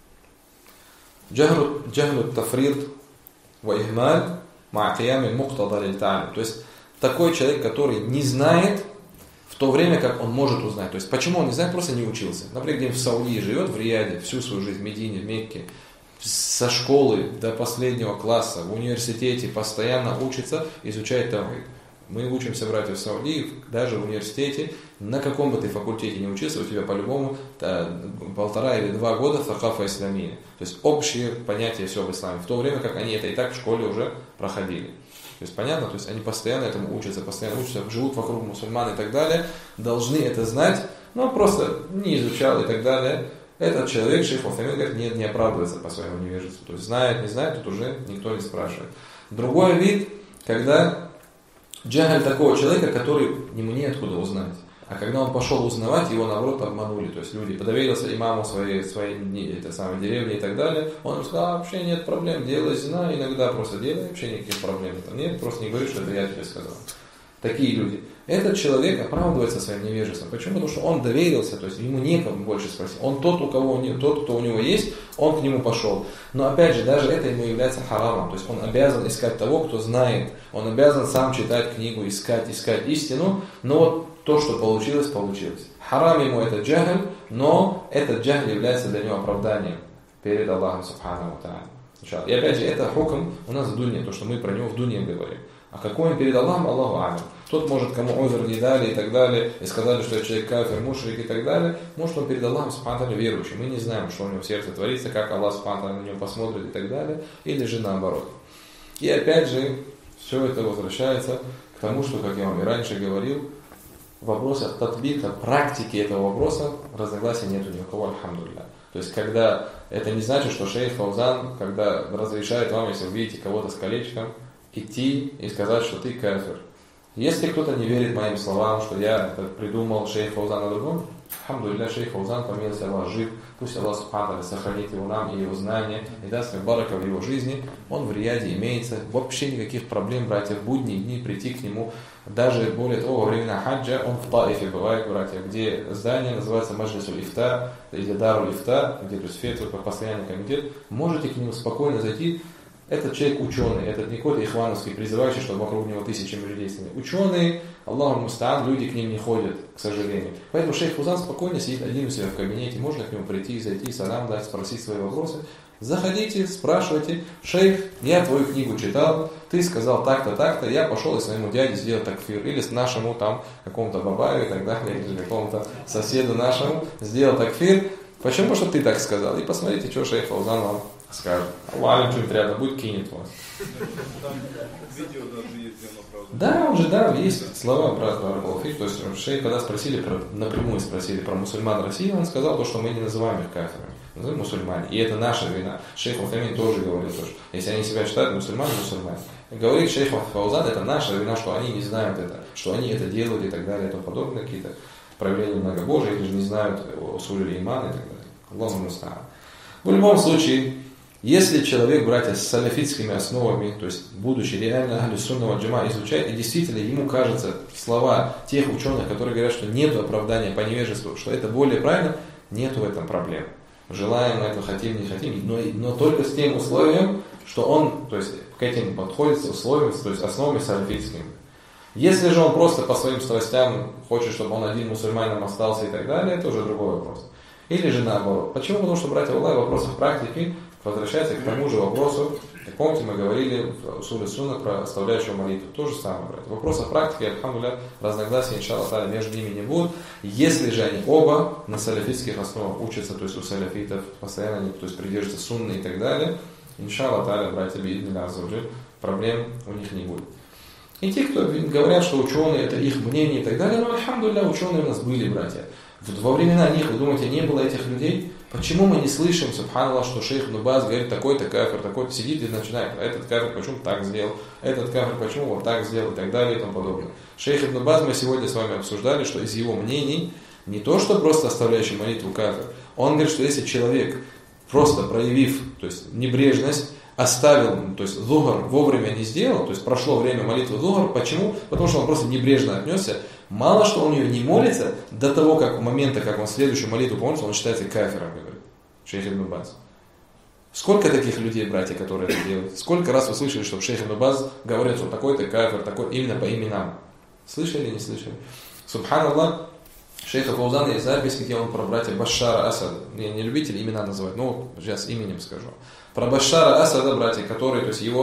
Джахлю тафрид ва ихмаль ма киями муктада лиль та'алим. То есть такой человек, который не знает в то время, как он может узнать. То есть почему он не знает, просто не учился. Например, где-нибудь в Саудии живет, в Рияде, всю свою жизнь, в Медине, в Мекке, со школы до последнего класса, в университете постоянно учится, изучает таухид. Мы учимся, братья, в Сауди, даже в университете, на каком бы ты факультете не учился, у тебя по-любому 1,5 или 2 года факафа исламия. То есть общие понятия все в исламе. В то время как они это и так в школе уже проходили. То есть понятно, то есть они постоянно этому учатся, живут вокруг мусульман и так далее, должны это знать, но просто не изучал и так далее. Этот человек, шейх Утаймин, говорит, нет, не оправдывается по своему невежеству. То есть знает, не знает, тут уже никто не спрашивает. Другой вид, когда джахаль такого человека, который ему неоткуда узнать. А когда он пошел узнавать, его наоборот обманули. То есть люди подоверился имаму своей деревни и так далее. Он сказал, вообще нет проблем, делай зина, иногда просто делай, вообще никаких проблем нет, просто не говори, что это я тебе сказал. Такие люди. Этот человек оправдывается своим невежеством. Почему? Потому что он доверился, то есть ему некому больше спросить. Он тот, кто у него есть, он к нему пошел. Но опять же, даже это ему является харамом. То есть он обязан искать того, кто знает. Он обязан сам читать книгу, искать истину. Но вот то, что получилось. Харам ему это джахаль, но этот джахаль является для него оправданием перед Аллахом Субхану ва Тааля. И опять же, это хукм у нас в дуне, то, что мы про него в дуне говорим. А какой он перед Аллахом, Аллаху алям. Тот, может, кому озер не дали и так далее, и сказали, что это человек кафир, мушрик и так далее, может, он перед Аллахом Субхану ва Тааля верующий. Мы не знаем, что у него в сердце творится, как Аллах Субхану ва Тааля на него посмотрит и так далее, или же наоборот. И опять же, все это возвращается к тому, что, как я вам и раньше говорил, в вопросах татбика, практики этого вопроса разногласий нету ни у кого, альхамдулилля. То есть, когда это не значит, что шейх Фаузан, когда разрешает вам, если вы видите кого-то с колечком, идти и сказать, что ты кафир. Если кто-то не верит моим словам, что я это придумал, шейх Фаузан на другом, альхамдулилля, шейх Фаузан, по милости Аллаха, жив, пусть Аллах Субхану сохранит его нам и его знания, и даст мне барака в его жизни, он в Рияде имеется, вообще никаких проблем, братья, в будние дни прийти к нему. Даже более того, во времена хаджа он в Таифе бывает, братья, где здание называется Маджлисуль Ифта или Даруль Ифта, где то есть фетвы, постоянный комитет, можете к нему спокойно зайти. Этот человек ученый, этот не какой-то ихвановский, призывающий, чтобы вокруг него тысячами людей стояли. Ученые, Аллаху мустаан, люди к ним не ходят, к сожалению. Поэтому шейх Фаузан спокойно сидит один у себя в кабинете, можно к нему прийти, зайти, салам дать, спросить свои вопросы. Заходите, спрашивайте, шейх, я твою книгу читал, ты сказал так-то, так-то, я пошел и своему дяде сделал такфир, или с нашему там какому-то бабаю и так далее, или какому-то соседу нашему сделал такфир. Почему? Что ты так сказал? И посмотрите, что шейх Фаузан вам скажет. Аллах, что-нибудь рядом будет, кинет вас. Там видео даже есть, где он оправдывает. Да, он же, да, есть слова про Баракалуфик. То есть шейх, когда напрямую спросили про мусульман России, он сказал то, что мы не называем их кафирами. Называем мусульмане. И это наша вина. Шейх Утаймин тоже говорит, что если они себя считают мусульмане. Говорит шейх Фаузан, это наша вина, что они не знают это, что они это делали и так далее, и тому подобное, какие-то проявления многобожия, или же не знают усули имана и так далее. Аллаху мустаан. В любом случае, если человек, братья, с салафитскими основами, то есть будучи реально ахлю сунна джама, изучает, и действительно ему кажется слова тех ученых, которые говорят, что нет оправдания по невежеству, что это более правильно, нет в этом проблем. Желаем мы этого, хотим, не хотим, но только с тем условием, что он, то есть к этим подходит с условиями, то есть основами салафитскими. Если же он просто по своим страстям хочет, чтобы он один мусульманином остался и так далее, это уже другой вопрос. Или же наоборот. Почему? Потому что, братья Аллах, в вопросах практики возвращается к тому же вопросу. Как помните, мы говорили в Усуле Сунна про оставляющую молитву. То же самое, братья. В вопросах практики, альхамдулилля, разногласий, иншаллах та'аля, между ними не будет. Если же они оба на салафитских основах учатся, то есть у салафитов постоянно они, то есть придерживаются сунны и так далее, иншаллах та'аля, братья, би'иднилля аззаваджаль, проблем у них не будет. И те, кто говорят, что ученые это их мнение и так далее, но альхамдулилля, ученые у нас были, братья. Во времена них, вы думаете, не было этих людей? Почему мы не слышим, субханаллах, что шейх Ибн Баз говорит, такой-то кафир, такой-то сидит и начинает, этот кафир почему так сделал, этот кафир почему вот так сделал и так далее и тому подобное. Шейх Ибн Баз мы сегодня с вами обсуждали, что из его мнений не то, что просто оставляющий молитву кафир, он говорит, что если человек, просто проявив, то есть небрежность, оставил, то есть зухр вовремя не сделал, то есть прошло время молитвы зухр, почему? Потому что он просто небрежно отнесся. Мало что он ее не молится, до того, как момента, как он следующую молитву помолится, он считается кафиром, говорит шейх Ибн Баз. Сколько таких людей, братья, которые это делают? Сколько раз вы слышали, что шейх Ибн Баз говорит, что такой-то кафир, такой, именно по именам? Слышали или не слышали? Субханаллах, шейха Фаузана есть запись, где он про братья Башара Асада. Я не любитель имена называть, но сейчас именем скажу. Про Башара Асада, братья, который, то есть его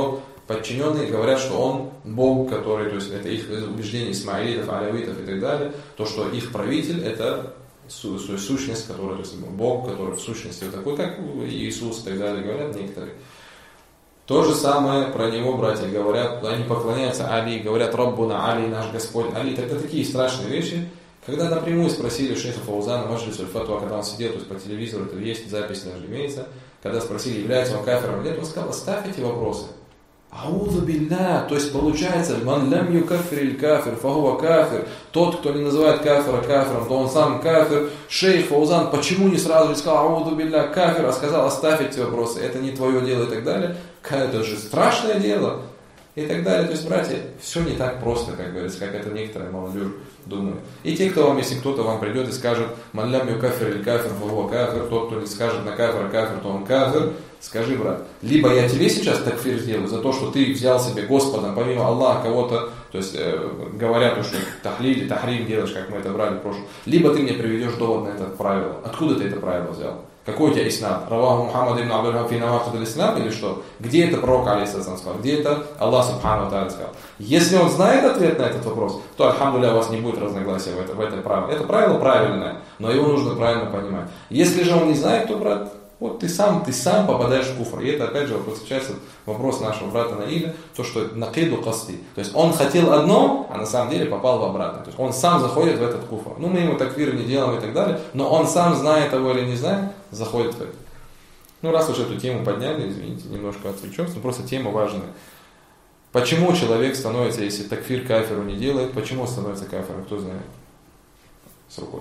подчиненные говорят, что он Бог, который, то есть это их убеждение исмаилитов, алявитов и так далее, то, что их правитель это сущность, которая, то есть Бог, который в сущности вот такой, как Иисус и так далее, говорят некоторые. То же самое про него братья говорят, они поклоняются Али, говорят Раббуна Али, наш Господь Али. Это такие страшные вещи. Когда напрямую спросили шейха Фаузана, Маджлис аль-Фатва, когда он сидел, то есть по телевизору, это есть, запись даже имеется, когда спросили, является он кафиром или нет, он сказал, оставь эти вопросы. Аузу билля, то есть получается, ман лям юкаффир кафир, фахува кафир, тот, кто не называет кафира кафиром, то он сам кафир. Шейх Фаузан почему не сразу не сказал аузу билля кафир, а сказал, оставь эти вопросы, это не твое дело и так далее. Это же страшное дело и так далее. То есть, братья, все не так просто, как говорится, как это некоторые молодежь думают. И те, кто вам, если кто-то вам придет и скажет, ман лям юкаффир или кафир, фахува кафир, тот, кто не скажет на кафира кафир, то он кафир. Скажи, брат, либо я тебе сейчас такфир сделаю за то, что ты взял себе Господом, помимо Аллаха, кого-то, то есть говорят, что тахлиль, тахрим делаешь, как мы это брали в прошлом, либо ты мне приведешь довод на это правило. Откуда ты это правило взял? Какой у тебя иснад? Раваху Мухаммад ибн Абдул фи навахид аль-Ислам или что? Где это пророк алейхиссалям сказал? Где это Аллах субхану ва тааля сказал? Если он знает ответ на этот вопрос, то, альхамдулилля, у вас не будет разногласия в этом правиле. Это правило правильное, но его нужно правильно понимать. Если же он не знает, то, брат, вот ты сам попадаешь в куфр. И это опять же подключается вопрос нашего брата Наиля, то, что накиду касти. То есть он хотел одно, а на самом деле попал в обратное. То есть он сам заходит в этот куфр. Ну мы ему такфир не делаем и так далее, но он сам, зная того или не знает, заходит в это. Ну раз уж эту тему подняли, извините, немножко отвлечемся, но просто тема важная. Почему человек становится, если такфир кафиру не делает, почему он становится кафиром, кто знает? С рукой.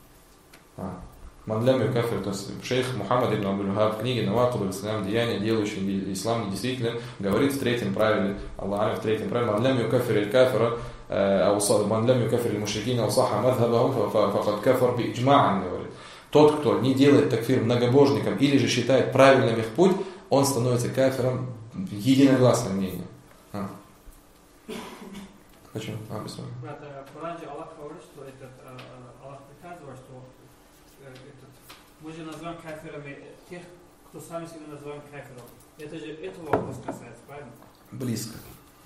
Ман лям юкаффир, то есть шейх Мухаммад ибн Абдул в книге Навакид аль-Ислам, деяния, делающие ислам недействительным, говорит в третьем правиле, Аллах в третьем правиле, ман лям юкаффир аль-кафира, ман лям юкаффир аль-мушрикин, аусаха мадхабаху, факад кафар би иджма'ан, говорит. Тот, кто не делает такфир многобожником или же считает правильным их путь, он становится кафиром единогласным мнением. Почему? Бесспорно. Брат, в Коране Аллах говорит, что Аллах приказывает, что мы же называем кафирами тех, кто сами себя называем кафиром. Это же этого вопрос касается, правильно? Близко.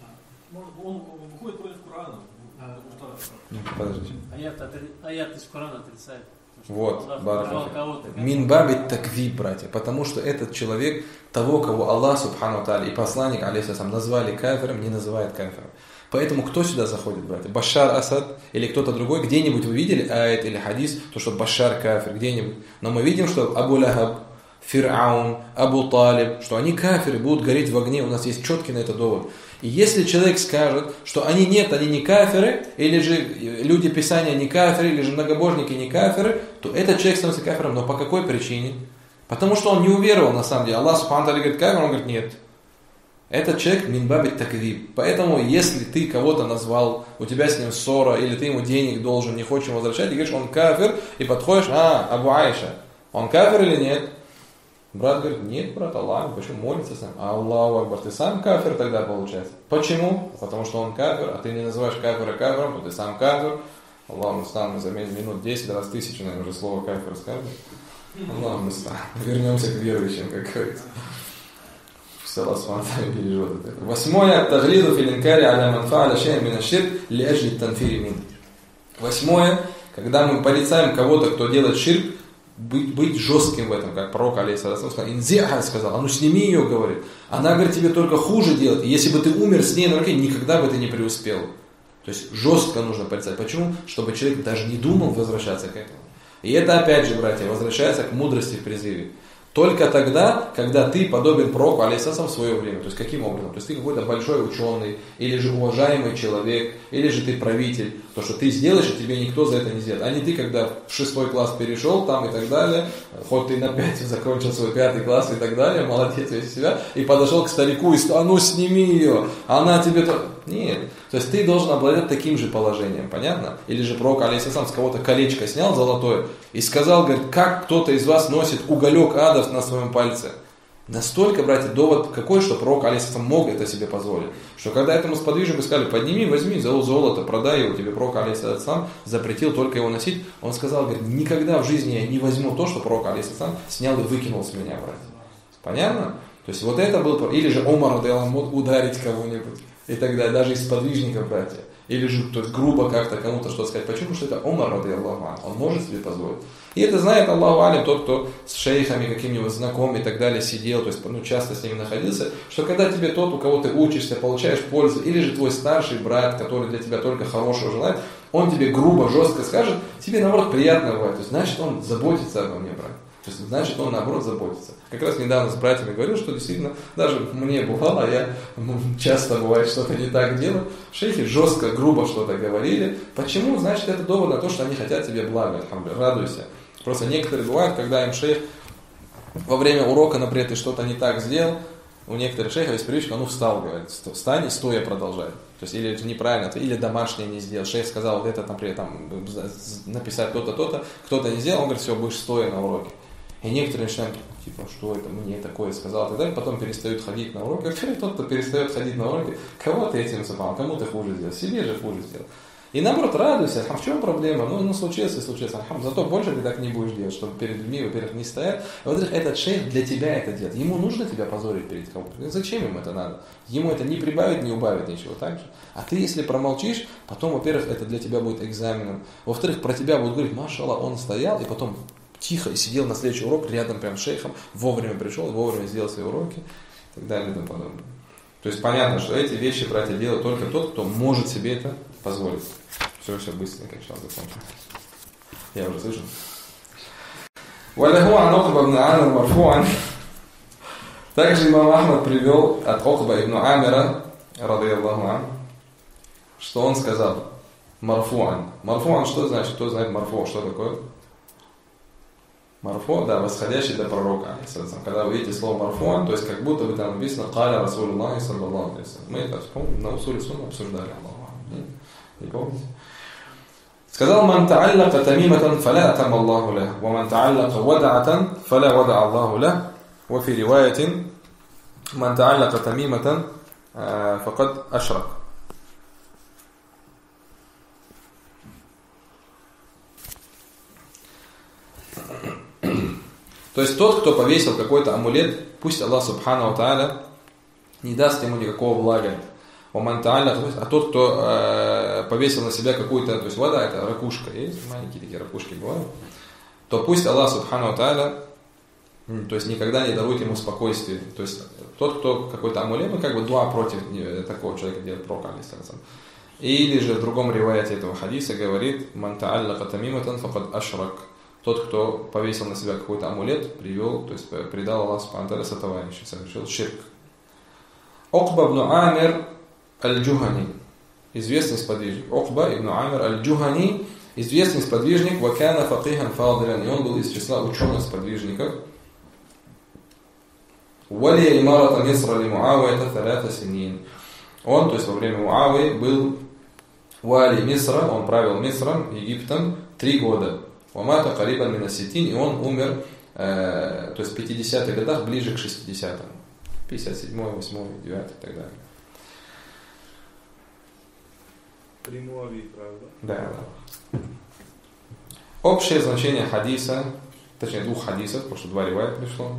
Он выходит против Корана. Подождите. Аят из Корана отрицает. Вот, минбаби таквиб, братья, потому что этот человек, того, кого Аллах субхану тааля и посланник алейхиссалям назвали кафиром, не называет кафиром. Поэтому кто сюда заходит, братья? Башар Асад или кто-то другой? Где-нибудь вы видели аят или хадис, то что Башар кафир, где-нибудь? Но мы видим, что Абу Лахаб, Фир'аун, Абу Талиб, что они кафиры, будут гореть в огне, у нас есть четкий на это довод. И если человек скажет, что они не кафиры, или же люди Писания не кафиры, или же многобожники не кафиры, то этот человек становится кафиром. Но по какой причине? Потому что он не уверовал на самом деле. Аллах субхану тааля говорит кафир, он говорит нет. Этот человек минбаби таквиб. Поэтому если ты кого-то назвал, у тебя с ним ссора, или ты ему денег должен, не хочешь ему возвращать, и говоришь, он кафир, и подходишь, Абу Айша, он кафир или нет? Брат говорит, нет, брат, Аллах, почему молится сам? Аллаху Акбар, ты сам кафир тогда получается. Почему? Потому что он кафир, а ты не называешь кафира кафиром, то ты сам кафир. Аллаху мустан, мы заметим минут 10 раз 1000, наверное, уже слово кафир сказали. Аллаху мустан. Вернемся к верующим, как говорится. Все Аллах субхану бережет это. 8. Таглиду филинкари аля манфа'аля шей'ан мин аш-ширк ли ажли танфири мин. 8. Когда мы порицаем кого-то, кто делает ширк, быть жестким в этом, как пророк алейхиссалям сказал, инзи'ха сказал, а ну сними ее, говорит. Она, говорит, тебе только хуже делает. И если бы ты умер с ней на руке, никогда бы ты не преуспел. То есть жестко нужно порицать. Почему? Чтобы человек даже не думал возвращаться к этому. И это опять же, братья, возвращается к мудрости в призыве. Только тогда, когда ты подобен пророку алейхиссалям в свое время. То есть каким образом? То есть ты какой-то большой ученый, или же уважаемый человек, или же ты правитель. То, что ты сделаешь, и тебе никто за это не сделает. А не ты, когда в 6 класс перешел, там и так далее, хоть ты на 5 закончил свой 5 класс и так далее, молодец весь себя, и подошел к старику и сказал, а ну сними ее, она тебе то... Нет. То есть ты должен обладать таким же положением, понятно? Или же пророк алейхиссалям с кого-то колечко снял золотое и сказал, говорит, как кто-то из вас носит уголек адов на своем пальце. Настолько, братья, довод какой, что пророк алейхиссалям мог это себе позволить. Что когда этому сподвижнику сказали, подними, возьми золото, продай его, тебе пророк алейхиссалям запретил только его носить. Он сказал, говорит, никогда в жизни я не возьму то, что пророк алейхиссалям снял и выкинул с меня, братья. Понятно? То есть вот это был, или же Умар мог ударить кого-нибудь, и тогда даже из сподвижников братья. Или же то есть, грубо как-то кому-то что-то сказать. Почему? Потому что это Умар, он может себе позволить. И это знает Аллаху Алим, тот, кто с шейхами каким-нибудь знакомым и так далее сидел, то есть часто с ними находился, что когда тебе тот, у кого ты учишься, получаешь пользу, или же твой старший брат, который для тебя только хорошего желает, он тебе грубо, жестко скажет, тебе наоборот приятно бывает. То есть значит он заботится обо мне, брат. То есть значит он наоборот заботится. Как раз недавно с братьями говорил, что действительно, даже мне бывало, я часто бывает что-то не так делаю, шейхи жестко, грубо что-то говорили. Почему? Значит это довод на то, что они хотят тебе блага, радуйся. Просто некоторые бывают, когда им шейх во время урока, например, ты что-то не так сделал, у некоторых шейхов есть привычка, встал, говорит, встань и стоя продолжай. То есть или неправильно, или домашнее не сделал. Шейх сказал, вот это, например, написать то-то, то-то, кто-то не сделал, он говорит, все, будешь стоя на уроке. И некоторые начинают, что это мне такое сказал, и так далее, потом перестают ходить на уроки. Тот, кто перестает ходить на уроки, кого ты этим запал, кому ты хуже сделал, себе же хуже сделал. И наоборот, радуйся, в чем проблема? Случилось и случилось. Зато больше ты так не будешь делать, чтобы перед людьми, во-первых, не стоять. Во-вторых, этот шейх для тебя это делает. Ему нужно тебя позорить перед кому-то. Зачем ему это надо? Ему это не прибавит, не убавит ничего, так же. А ты, если промолчишь, потом, во-первых, это для тебя будет экзаменом. Во-вторых, про тебя будут говорить, машалла, он стоял, и потом тихо и сидел на следующий урок рядом прям с шейхом, вовремя пришел, вовремя сделал свои уроки, и так далее и тому подобное. То есть понятно, что эти вещи, братья, делают только тот, кто может себе это позволить. Все быстренько, сейчас закончим. Я уже слышал. وَلَهُ عَنْ عُقْبَ بْنِ عَامِرَ مَرْفُوعًا. Также имам Ахмад привел от Уқба ибн Амира, ради Аллаху ан, что он сказал, марфуан. Марфуан что значит? Кто знает марфу? Что такое? Марфу, да, восходящий до пророка. Когда вы видите слово марфуан, то есть как будто бы там написано «Каля Расулуллахи саллаллаху алейхи ва саллям». Мы это вспомним, на усуле сунна обсуждали. Не помните? Сказал: «Ман та'аллака тамиматан фаля атамма Аллаху лах, ва ман та'аллака вад'атан фаля вад'a Аллаху лах, ва фи риваятин ман та'аллака тамиматан факад ашрак». То есть тот, кто повесил какой-то амулет, пусть Аллах Субхану ва Тааля не даст ему никакого блага. А тот, кто повесил на себя какую-то, то есть вода, это ракушка, есть маленькие такие ракушки бывают, то пусть Аллах Субхану ва Тааля, то есть никогда не дарует ему спокойствие. То есть тот, кто какой-то амулет, как бы дуа против такого человека делает пророк. Или же в другом риваяте этого хадиса говорит: «Ман та'аллака тамиматан факад ашрак». Тот, кто повесил на себя какой-то амулет, привел, то есть предал Аллаху Субхану ва Тааля сотоварища, совершил ширк. Уқба ибн Амир аль-Джухани, известный сподвижник. Уқба ибн Амир аль-Джухани, известный сподвижник, вакана фақихан фадилян, и он был из числа ученых сподвижников. Вали имарата Мисра ли Муавията талята синин. Он, то есть во время Муавии, был вали Мисра, он правил Мисром, Египтом, 3 года. Вамата карибан минаситин, и он умер, то есть в 50-х годах, ближе к 60-м. 57-й, 8-й, 9-й и так далее. При Муавии, правда? Да. Общее значение хадиса, точнее 2 хадисов, потому что 2 ривайта пришло.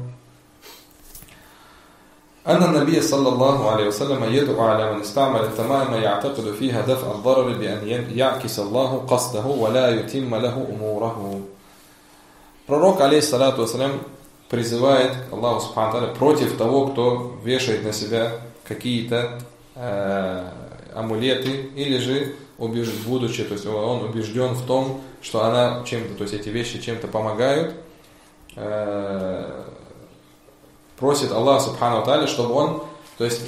أن النبي صلى الله عليه وسلم يدعو على من استعمل التمائم يعتقد فيها دفع الضرر بأن يعكس الله قصده ولا يتم له أموره. Пророк, алейхиссалату вассалям, призывает Аллаху Субхану ва Тааля против того, кто вешает на себя какие-то амулеты, или же будучи, то есть он убежден в том, что она чем-то, то есть эти вещи чем-то помогают, просит Аллах Субхану ва Тааля, чтобы он, то есть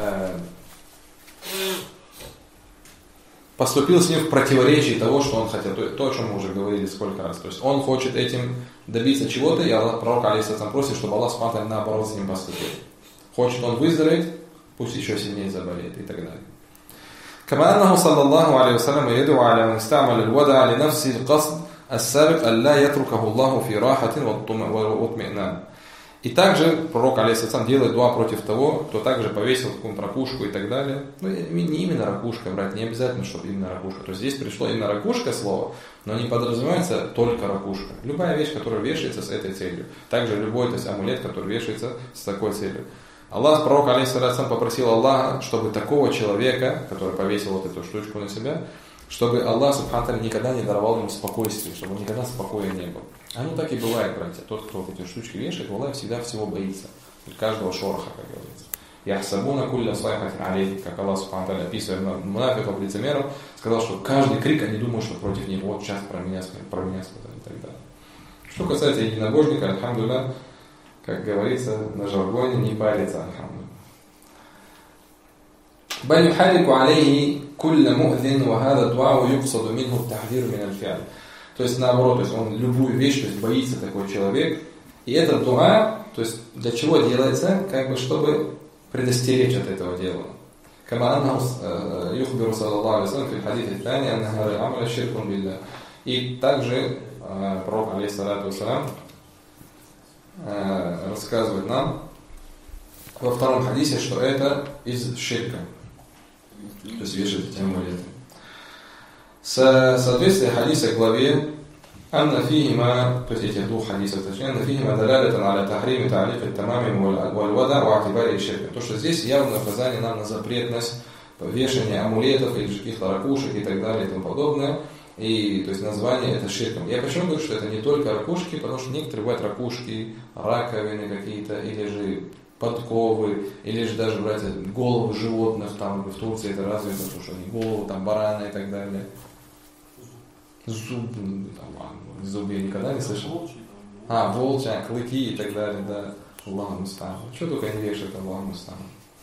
поступил с ним в противоречии того, что он хотел, то, о чем мы уже говорили сколько раз. То есть он хочет этим добиться чего-то, и Аллах, пророк алейхиссалям, просит, чтобы Аллах Субхану ва Тааля наоборот с ним поступил. Хочет он выздороветь, пусть еще сильнее заболеет и так далее. كما أنه صلى الله عليه وسلم يدعو على من استعمل الودع لنفسه القصد السابق ألا يتركه الله في راحة واطمئنان. И также пророк, алейхиссалям, делает дуа против того, кто также повесил какую-то ракушку и так далее. Ну, не именно ракушка, брать, не обязательно, чтобы именно ракушка. То есть здесь пришло именно ракушка слово, но не подразумевается только ракушка. Любая вещь, которая вешается с этой целью. Также любой, то есть амулет, который вешается с такой целью. Аллах, пророк, алейхиссалям, попросил Аллаха, чтобы такого человека, который повесил вот эту штучку на себя, чтобы Аллах, субхану, никогда не даровал ему спокойствия, чтобы он никогда спокоя не был. Оно так и бывает, братья. Тот, кто эти штучки вешает, Аллах всегда всего боится. Каждого шороха, как говорится. Яхсабуна кулля сайхатин алейхи, как Аллах, субхану, описывая мунафиков, лицемеров, сказал, что каждый крик, они думают, что против него, вот сейчас про меня сказали и так далее. Что касается единобожника, альхамдулилля, как говорится, на жаргоне не парится, альхамдулилля. بل يحرك عليه كل مؤذن وهذا الدعاء يقصد منه التحذير من الفعل. То есть наоборот, то есть он любую вещь, то есть боится такой человек. И этот дуа, то есть для чего делается, как бы чтобы предостеречь от этого дела. كما أنه يخبر صلى الله عليه وسلم في الحديث الثاني أن هذا العمل شرك بالله. И также пророк, алейхиссалату вассалям, рассказывает нам во втором хадисе, что это из ширка. То есть вешать эти амулеты. Соответствие хадиса к главе أن فيهما, то есть этих двух хадисов, точнее, أن فيهما دلالة على تحريم تعليق التمام والودع واعتباره شركا. То, что здесь явное указание нам на запретность вешания амулетов или каких-то ракушек и так далее и тому подобное. И то есть название это ширком. Я почему говорю, что это не только ракушки, потому что некоторые бывают ракушки, раковины какие-то, или же подковы, или же даже брать головы животных, там в Турции это развито, потому что они головы, там барана и так далее. Зубы я никогда не слышал. Волчья, клыки и так далее, да. Аллаху муста'ан. Что только не вешают, Аллаху муста'ан.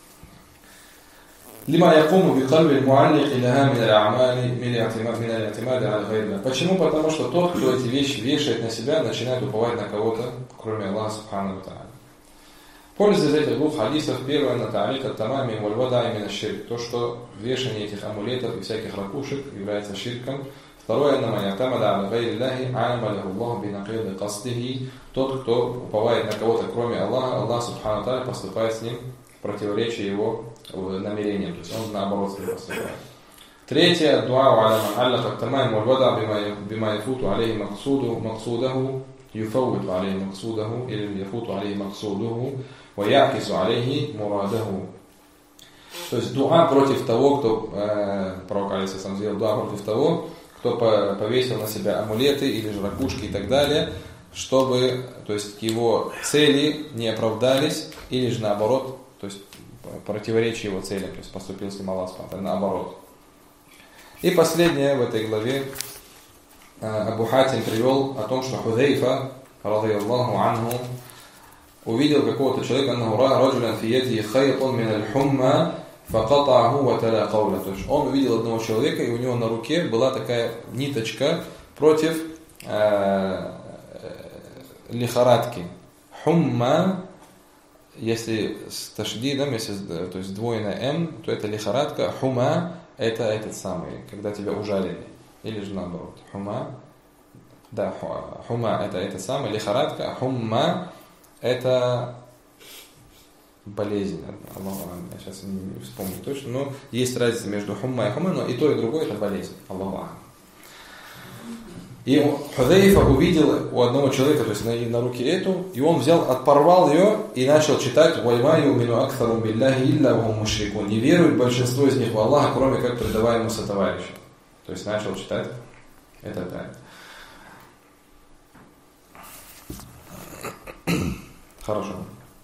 لما يقوم بقلب المعلق لها من الأعمال من الاعتماد على غير الله. Почему? Потому что тот, кто эти вещи вешает на себя, начинает уповать на кого-то, кроме Аллаха субхану ва тааля. Польза из этих двух хадисов: первое, на та'алик ат-тамами валь-вада именно ширк, то, что вешание этих амулетов и всяких ракушек является ширком. Второе, на маятамада аля гайри Аллахи а'амалиху Аллаху бинакиди касдихи, тот, кто уповает на кого-то, кроме Аллаха, Аллах субхану ва тааля поступает с ним в противоречие его намерениям, то есть он наоборот с ним поступает. Третье, дуа аля ман аллака ат-тамами валь-вада бима яфуту алейхи максудаху юфаввиту алейхи максудаху или яфуту алейхи максудуху ва я'кису алейхи мурадаху. То есть дуа против того, кто, пророк алейхиссалям сделал дуа против того, кто повесил на себя амулеты или же ракушки и так далее, чтобы, то есть, его цели не оправдались, или же наоборот, то есть противоречие его целям, то есть поступил с ним Аллах наоборот. И последнее в этой главе Абу Хатим привел о том, что Худейфа, радийаллаху анху, увидел какого-то человека, аннаху ра раджулян фи ядихи хайтун мин аль-хумма факатаху ва тала кауля. То есть он увидел одного человека, и у него на руке была такая ниточка против лихорадки. Хумма, если с ташдидом, если, то есть двойное м, то это лихорадка. Хума это этот самый, когда тебя ужалили. Или же наоборот. Хума, да, хума это этот самый, лихорадка, а хумма это болезнь. Я сейчас не вспомню точно, но есть разница между хумма и хума, но и то, и другое это болезнь. Аллаху. И Худейфа увидел у одного человека, то есть на руке эту, и он взял, отпорвал ее и начал читать: «Вальма юмину аксарум билляхи илля ва хум мушрикун». Не верует большинство из них в Аллаха, кроме как предаваемому сотоварищу. То есть начал читать этот аят. Хорошо.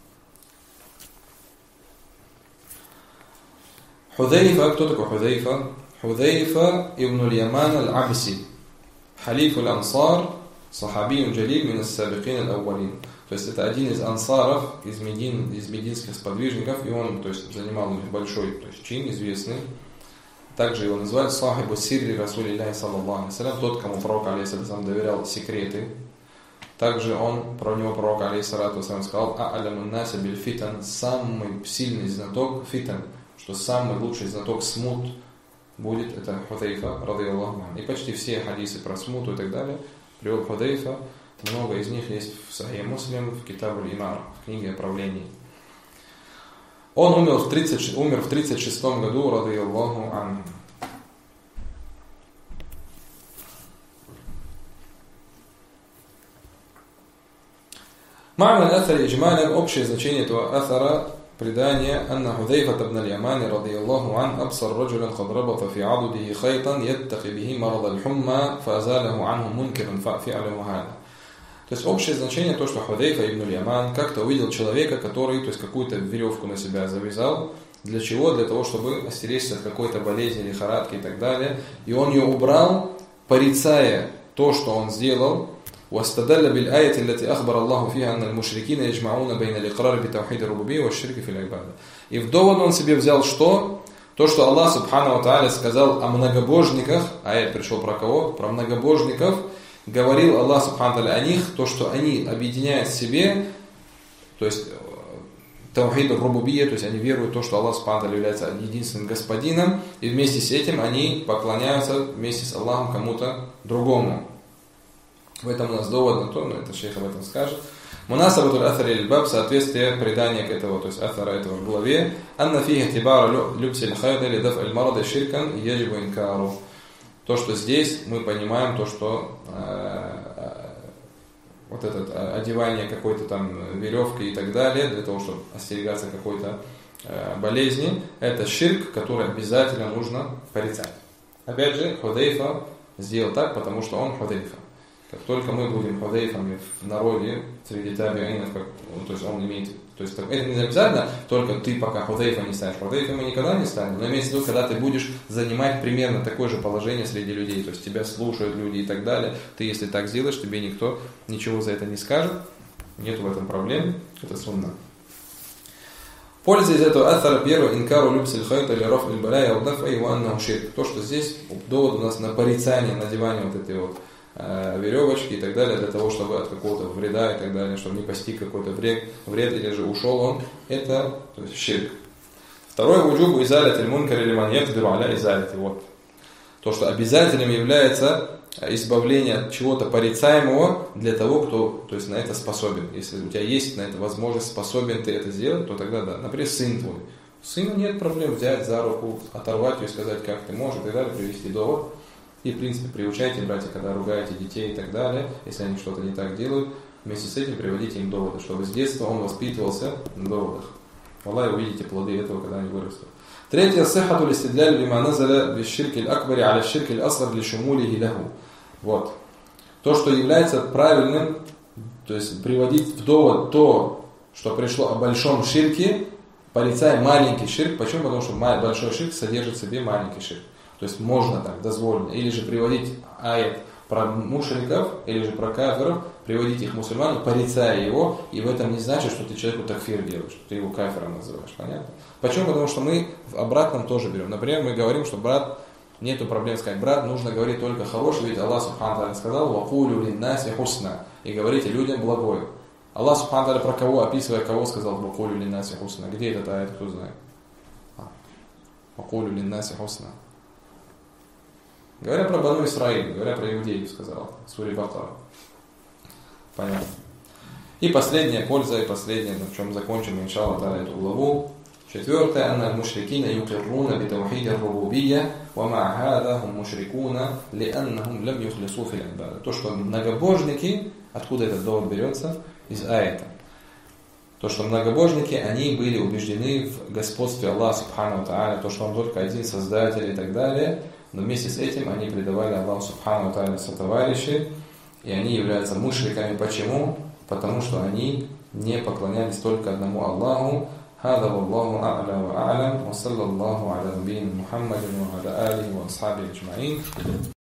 Худейфа, кто такой Худейфа? Худейфа ибн аль-Яман аль-Абси. Халиф аль-Ансар, сахабиюн джалиль мин ас-сабикин аль-аввалин. То есть это один из ансаров, из мединских сподвижников, и он, то есть, занимал большой, то есть, чин, известный. Также его называют сахибу сирри расулилляхи саллаллаху алейхи салям, тот, кому пророк алейхиссалям доверял секреты. Также про него пророк алейхиссалям сказал: а'алямун наси биль фитан, самый сильный знаток фитан, что самый лучший знаток смут будет это Худейфа, радийаллаху анху. И почти все хадисы про смуту и так далее привел Худейфа. Много из них есть в Сахих Муслим, в Китаб аль-Имар, в книге о правлении. Он умер в 36 году, радийаллаху анху. Ма'на аль-Аthар иджмалян, общее значение этого аthара предание أن حذيفة بن اليمان رضي الله عنه أبصر رجلا قد ربط في عضده خيطا يتقي به مرض الحمى فأزاله عنه منكرا فعله هذا. То есть общее значение то, что Худейфа ибн Яман как-то увидел человека, который, то есть какую-то веревку на себя завязал. Для чего? Для того, чтобы остеречься от какой-то болезни, лихорадки и так далее. И он ее убрал, порицая то, что он сделал. واستدل بالآية التي أخبر الله فيها أن المشركين يجمعون بين الإقرار بتوحيد الربوبية والشرك في العبادة. И в довод он себе взял что? То, что Аллах Субхану ва Тааля сказал о многобожниках, аят пришел про кого? Про многобожников. Говорил Аллах Субхану ва Тааля о них, то, что они объединяют в себе, то есть таухид ар-рубубия, то есть они веруют в то, что Аллах Субхану ва Тааля является единственным господином, и вместе с этим они поклоняются вместе с Аллахом кому-то другому. В этом у нас довод на то, но это шейх об этом скажет. Мунасабатуль атхар иль-баб, соответствие предания к этому, то есть атхара этого в главе. Анна фиха тибара любсиль хайда ли даф аль-марада ширкан яджибу инкару. То, что здесь мы понимаем, то, что вот это одевание какой-то там веревки и так далее, для того, чтобы остерегаться какой-то болезни, это ширк, который обязательно нужно порицать. Опять же, Худейфа сделал так, потому что он Худейфа. Как только мы будем худейфами в народе, среди табиинов, то есть он имеет, то есть это не обязательно, только ты пока худейфа не станешь. Худейфа мы никогда не станем, но имеется в виду, когда ты будешь занимать примерно такое же положение среди людей, то есть тебя слушают люди и так далее, ты если так сделаешь, тебе никто ничего за это не скажет, нет в этом проблем, это сунна. Польза из этого аттара первое, инкару любсиль хайта или роф иль балая удафа и ванна ширк. То, что здесь довод у нас на порицание, надевание вот этой вот веревочки и так далее, для того, чтобы от какого-то вреда и так далее, чтобы не постиг какой-то вред или же ушел он, это то есть ширк. Второе, вуджубу изалят иль-мункар или-ман якдиру аля изалят. Вот. То, что обязательным является избавление от чего-то порицаемого для того, кто то есть, на это способен. Если у тебя есть на это возможность, способен ты это сделать, то тогда да. Например, сын твой. Сыну нет проблем взять за руку, оторвать ее и сказать, как ты можешь, и так далее, привести довод. И, в принципе, приучайте, братья, когда ругаете детей и так далее, если они что-то не так делают, вместе с этим приводите им доводы, чтобы с детства он воспитывался на доводах. Аллах, увидите плоды этого, когда они вырастут. Третье, сихату листидляль бима назаля бишширки аль-акбари аля ширки аль-асгар ли шумулихи лаху. Вот. То, что является правильным, то есть приводить в довод то, что пришло о большом ширке, порицая маленький ширк. Почему? Потому что большой ширк содержит в себе маленький ширк. То есть можно так, дозволено. Или же приводить аят про мушриков, или же про кафиров, приводить их мусульман, порицая его, и в этом не значит, что ты человеку такфир делаешь, что ты его кафиром называешь. Понятно? Почему? Потому что мы в обратном тоже берем. Например, мы говорим, что брат, нету проблем сказать, брат, нужно говорить только хорошее, ведь Аллах Субхану Тааля сказал, «Вакулю линнаси хусна», и говорите людям благое. Аллах Субхану Тааля про кого, описывая кого, сказал, «Вакулю линнаси хусна». Где этот аят, кто знает? «Вакулю линнаси хусна». Говоря про Бану Исраиль, говоря про иудеев, сказал Сури Бакара. Понятно. И последняя польза, и последняя, на чем закончим, иншаллах, эту главу. Четвертое. Анна мушрикина юкирруна битаухиди ар-рубубия, ва ма хада хум мушрикуна, лианнахум лам юхлису фил ибада. То, что многобожники, откуда этот довод берется? Из аята. То, что многобожники, они были убеждены в господстве Аллаха Субхану Тааля, то, что Он только один Создатель и так далее. Но вместе с этим они предавали Аллаху Субхану Тааля сотоварищей, и они являются мушриками. Почему? Потому что они не поклонялись только одному Аллаху. هذا والله أعلى وأعلم وصلى الله على نبينا محمد وعلى آله وأصحابه أجمعين.